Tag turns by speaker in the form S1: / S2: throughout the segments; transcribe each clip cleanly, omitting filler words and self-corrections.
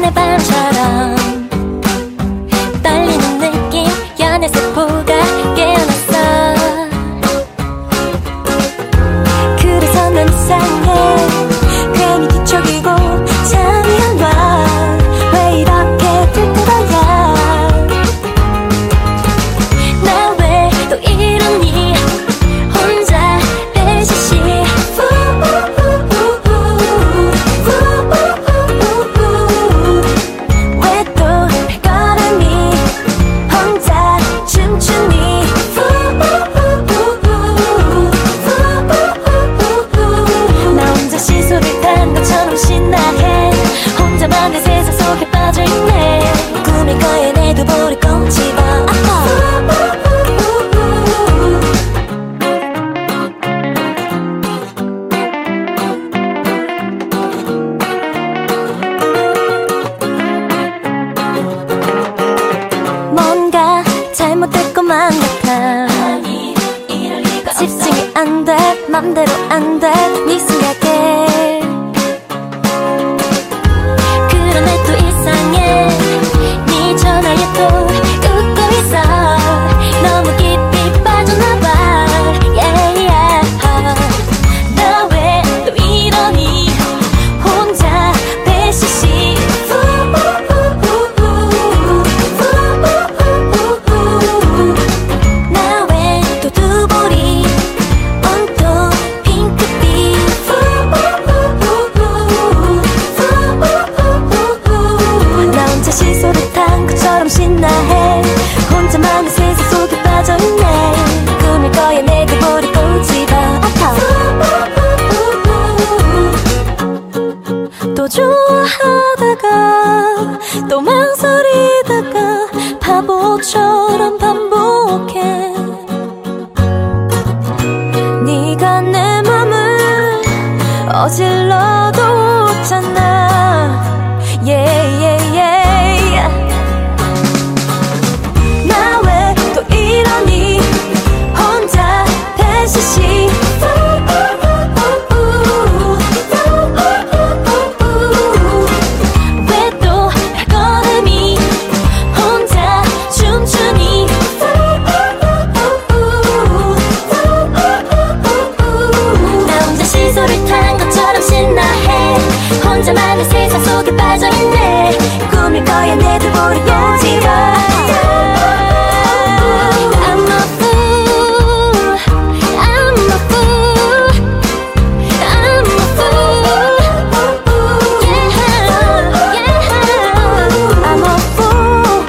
S1: 내 발처럼 떨리는 느낌 연애 세포가 깨어났어. 그래서 난 이상해 괜히 뒤척이고 잠이 안 와. 왜 이렇게 들뜬 거야. 나 왜 또 이러니 혼자 배시시. 왜 또 발걸음이 혼자 춤추니. 나 혼자 시소를 탄 것처럼 신나해. 혼자만의 세상 속에 빠져있네. 꿈일 거야 내 두 볼을 꼭 집어. 뭔가 잘못될 것만 같아. 집중이 안 돼 맘대로 안 돼 네 생각에. 그런데 또 이상해 네 전화에 또 웃고 있어. 너무 깊이 빠졌나봐. yeah, yeah. 나 왜 또 이러니 혼자 배시시. 나 왜 또 두 볼이 온통 핑크빛. 나 혼자 시소를 탄 것처럼 신나해. 혼자만의 세상 속에 빠져있네. 꿈일 거야 내 두 볼을 꼭 집어. 또 좋아하다가 또 망설이다가 바보처럼 반복해. 네가 내 맘을 어질러뒀잖아. yeah, yeah, yeah. 나 왜 또 이러니 혼자 배시시. 왜 또 발걸음이 혼자 춤추니. 나 혼자 시소를 탄 것처럼 신나해. 혼자만의 세상 속에 빠져있네. 꿈일 거야 내 두 볼이 꼭 집어. I'm a fool, I'm a fool, I'm a fool, yeah, yeah. I'm a fool,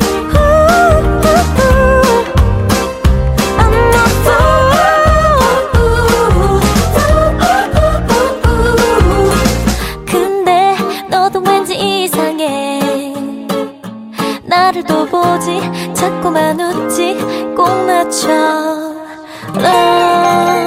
S1: I'm a fool. 근데 너도 왠지 이상해. 나를 또 보지 자꾸만 웃지 꼭 맞춰.